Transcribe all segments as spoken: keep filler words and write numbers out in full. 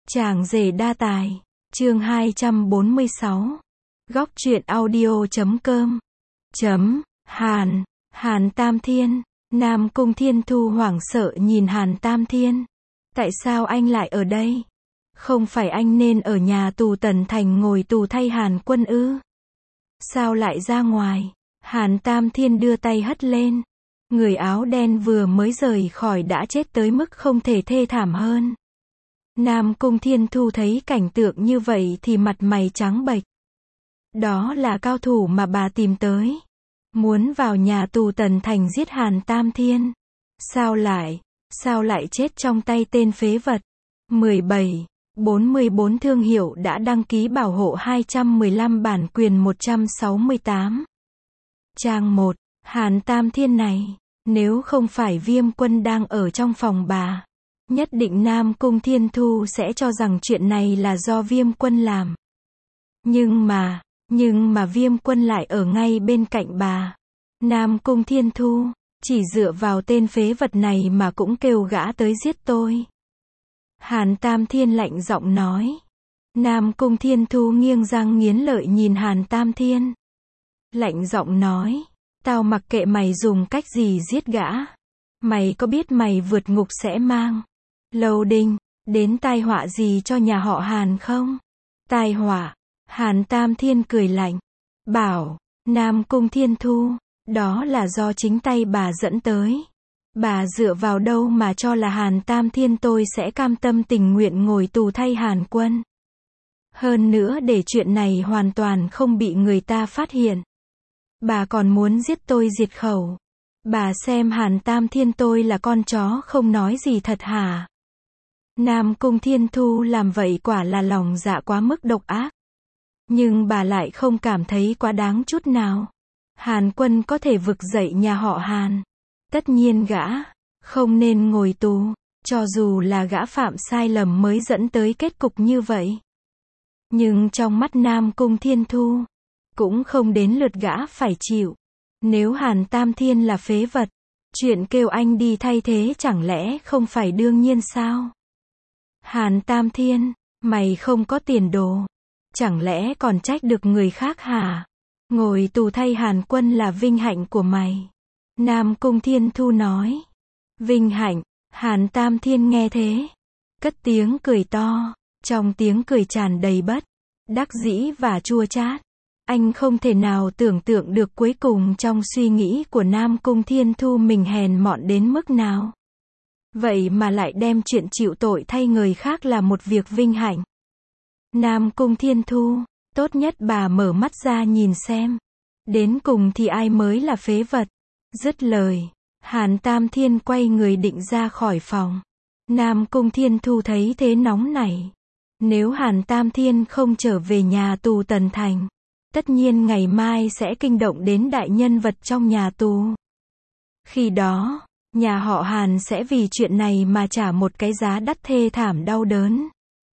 Chàng rể đa tài, chương hai trăm bốn mươi sáu. Góc truyện audio chấm com. Chấm, Hàn, Hàn Tam Thiên, Nam Cung Thiên Thu hoảng sợ nhìn Hàn Tam Thiên. Tại sao anh lại ở đây? Không phải anh nên ở nhà tù Tần Thành ngồi tù thay Hàn Quân ư? Sao lại ra ngoài? Hàn Tam Thiên đưa tay hất lên. Người áo đen vừa mới rời khỏi đã chết tới mức không thể thê thảm hơn. Nam Cung Thiên Thu thấy cảnh tượng như vậy thì mặt mày trắng bệch. Đó là cao thủ mà bà tìm tới. Muốn vào nhà tù Tần Thành giết Hàn Tam Thiên. Sao lại, sao lại chết trong tay tên phế vật? mười bảy, bốn mươi bốn thương hiệu đã đăng ký bảo hộ hai trăm mười lăm bản quyền một trăm sáu mươi tám. Trang một, Hàn Tam Thiên này, nếu không phải Viêm Quân đang ở trong phòng bà, nhất định Nam Cung Thiên Thu sẽ cho rằng chuyện này là do Viêm Quân làm. Nhưng mà, nhưng mà Viêm Quân lại ở ngay bên cạnh bà. Nam Cung Thiên Thu, chỉ dựa vào tên phế vật này mà cũng kêu gã tới giết tôi. Hàn Tam Thiên lạnh giọng nói. Nam Cung Thiên Thu nghiêng răng nghiến lợi nhìn Hàn Tam Thiên. Lạnh giọng nói, tao mặc kệ mày dùng cách gì giết gã. Mày có biết mày vượt ngục sẽ mang Lâu Đinh đến tai họa gì cho nhà họ Hàn không? Tai họa? Hàn Tam Thiên cười lạnh, bảo, Nam Cung Thiên Thu, đó là do chính tay bà dẫn tới. Bà dựa vào đâu mà cho là Hàn Tam Thiên tôi sẽ cam tâm tình nguyện ngồi tù thay Hàn Quân? Hơn nữa để chuyện này hoàn toàn không bị người ta phát hiện. Bà còn muốn giết tôi diệt khẩu. Bà xem Hàn Tam Thiên tôi là con chó không nói gì thật hả? Nam Cung Thiên Thu làm vậy quả là lòng dạ quá mức độc ác. Nhưng bà lại không cảm thấy quá đáng chút nào. Hàn Quân có thể vực dậy nhà họ Hàn. Tất nhiên gã không nên ngồi tù, cho dù là gã phạm sai lầm mới dẫn tới kết cục như vậy. Nhưng trong mắt Nam Cung Thiên Thu, cũng không đến lượt gã phải chịu. Nếu Hàn Tam Thiên là phế vật, chuyện kêu anh đi thay thế chẳng lẽ không phải đương nhiên sao? Hàn Tam Thiên, mày không có tiền đồ, chẳng lẽ còn trách được người khác hả? Ngồi tù thay Hàn Quân là vinh hạnh của mày. Nam Cung Thiên Thu nói. Vinh hạnh? Hàn Tam Thiên nghe thế, cất tiếng cười to, trong tiếng cười tràn đầy bất đắc dĩ và chua chát. Anh không thể nào tưởng tượng được cuối cùng trong suy nghĩ của Nam Cung Thiên Thu mình hèn mọn đến mức nào. Vậy mà lại đem chuyện chịu tội thay người khác là một việc vinh hạnh. Nam Cung Thiên Thu, tốt nhất bà mở mắt ra nhìn xem. Đến cùng thì ai mới là phế vật? Dứt lời, Hàn Tam Thiên quay người định ra khỏi phòng. Nam Cung Thiên Thu thấy thế nóng nảy. Nếu Hàn Tam Thiên không trở về nhà tù Tần Thành, tất nhiên ngày mai sẽ kinh động đến đại nhân vật trong nhà tù. Khi đó, nhà họ Hàn sẽ vì chuyện này mà trả một cái giá đắt thê thảm đau đớn.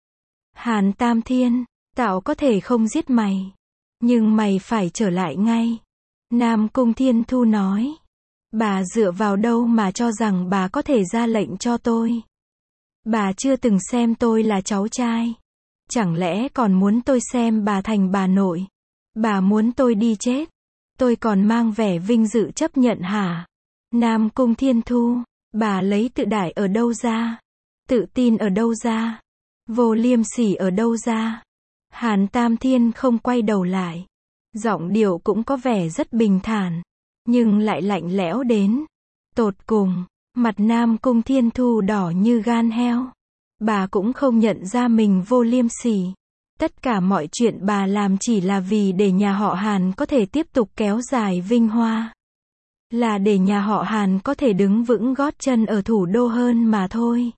Hàn Tam Thiên, tao có thể không giết mày, nhưng mày phải trở lại ngay. Nam Cung Thiên Thu nói. Bà dựa vào đâu mà cho rằng bà có thể ra lệnh cho tôi? Bà chưa từng xem tôi là cháu trai. Chẳng lẽ còn muốn tôi xem bà thành bà nội? Bà muốn tôi đi chết, tôi còn mang vẻ vinh dự chấp nhận hả? Nam Cung Thiên Thu, bà lấy tự đại ở đâu ra? Tự tin ở đâu ra? Vô liêm sỉ ở đâu ra? Hàn Tam Thiên không quay đầu lại. Giọng điệu cũng có vẻ rất bình thản, nhưng lại lạnh lẽo đến tột cùng. Mặt Nam Cung Thiên Thu đỏ như gan heo. Bà cũng không nhận ra mình vô liêm sỉ. Tất cả mọi chuyện bà làm chỉ là vì để nhà họ Hàn có thể tiếp tục kéo dài vinh hoa. Là để nhà họ Hàn có thể đứng vững gót chân ở thủ đô hơn mà thôi.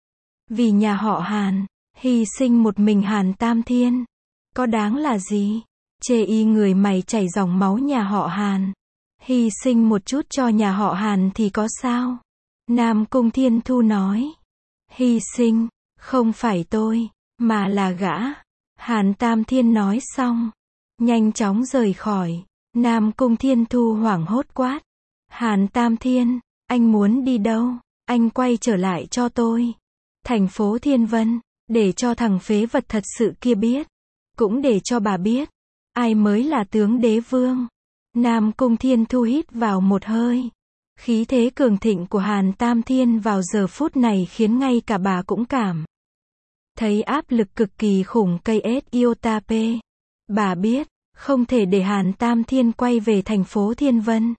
Vì nhà họ Hàn, hy sinh một mình Hàn Tam Thiên, có đáng là gì? Chê y người mày chảy dòng máu nhà họ Hàn. Hy sinh một chút cho nhà họ Hàn thì có sao? Nam Cung Thiên Thu nói. Hy sinh, không phải tôi, mà là gã. Hàn Tam Thiên nói xong, nhanh chóng rời khỏi. Nam Cung Thiên Thu hoảng hốt quát. Hàn Tam Thiên, anh muốn đi đâu? Anh quay trở lại cho tôi. Thành phố Thiên Vân, Để cho thằng phế vật thật sự kia biết. Cũng để cho bà biết. Ai mới là tướng đế vương. Nam Cung Thiên Thu hít vào một hơi. Khí thế cường thịnh của Hàn Tam Thiên vào giờ phút này khiến ngay cả bà cũng cảm thấy áp lực cực kỳ khủng cây ét iota p. Bà biết, không thể để Hàn Tam Thiên quay về thành phố Thiên Vân.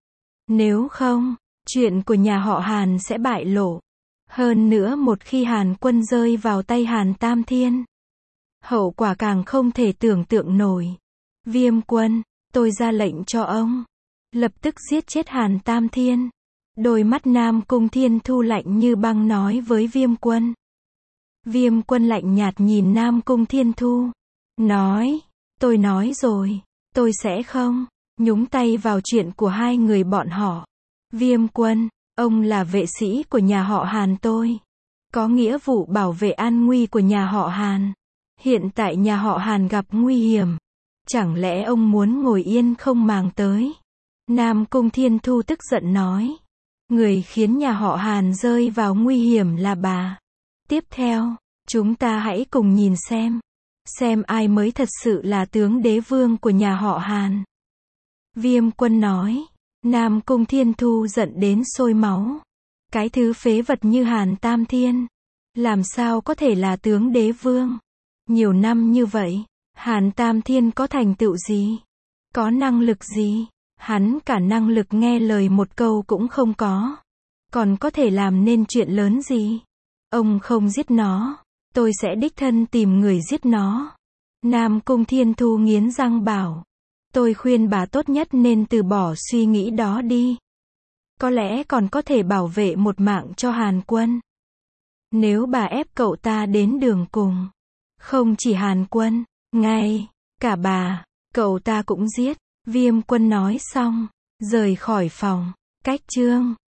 Nếu không, chuyện của nhà họ Hàn sẽ bại lộ. Hơn nữa một khi Hàn Quân rơi vào tay Hàn Tam Thiên, hậu quả càng không thể tưởng tượng nổi. Viêm Quân, tôi ra lệnh cho ông. Lập tức giết chết Hàn Tam Thiên. Đôi mắt Nam Cung Thiên Thu lạnh như băng nói với Viêm Quân. Viêm Quân lạnh nhạt nhìn Nam Cung Thiên Thu. Nói, tôi nói rồi, tôi sẽ không nhúng tay vào chuyện của hai người bọn họ. Viêm Quân, ông là vệ sĩ của nhà họ Hàn tôi. Có nghĩa vụ bảo vệ an nguy của nhà họ Hàn. Hiện tại nhà họ Hàn gặp nguy hiểm. Chẳng lẽ ông muốn ngồi yên không màng tới? Nam Cung Thiên Thu tức giận nói. Người khiến nhà họ Hàn rơi vào nguy hiểm là bà. Tiếp theo, chúng ta hãy cùng nhìn xem. Xem ai mới thật sự là tướng đế vương của nhà họ Hàn. Viêm Quân nói. Nam Cung Thiên Thu giận đến sôi máu. Cái thứ phế vật như Hàn Tam Thiên. Làm sao có thể là tướng đế vương? Nhiều năm như vậy, Hàn Tam Thiên có thành tựu gì? Có năng lực gì? Hắn cả năng lực nghe lời một câu cũng không có. Còn có thể làm nên chuyện lớn gì? Ông không giết nó, tôi sẽ đích thân tìm người giết nó. Nam Cung Thiên Thu nghiến răng bảo. Tôi khuyên bà tốt nhất nên từ bỏ suy nghĩ đó đi. Có lẽ còn có thể bảo vệ một mạng cho Hàn Quân. Nếu bà ép cậu ta đến đường cùng, không chỉ Hàn Quân, ngay cả bà, cậu ta cũng giết. Viêm Quân nói xong, rời khỏi phòng. Cách chương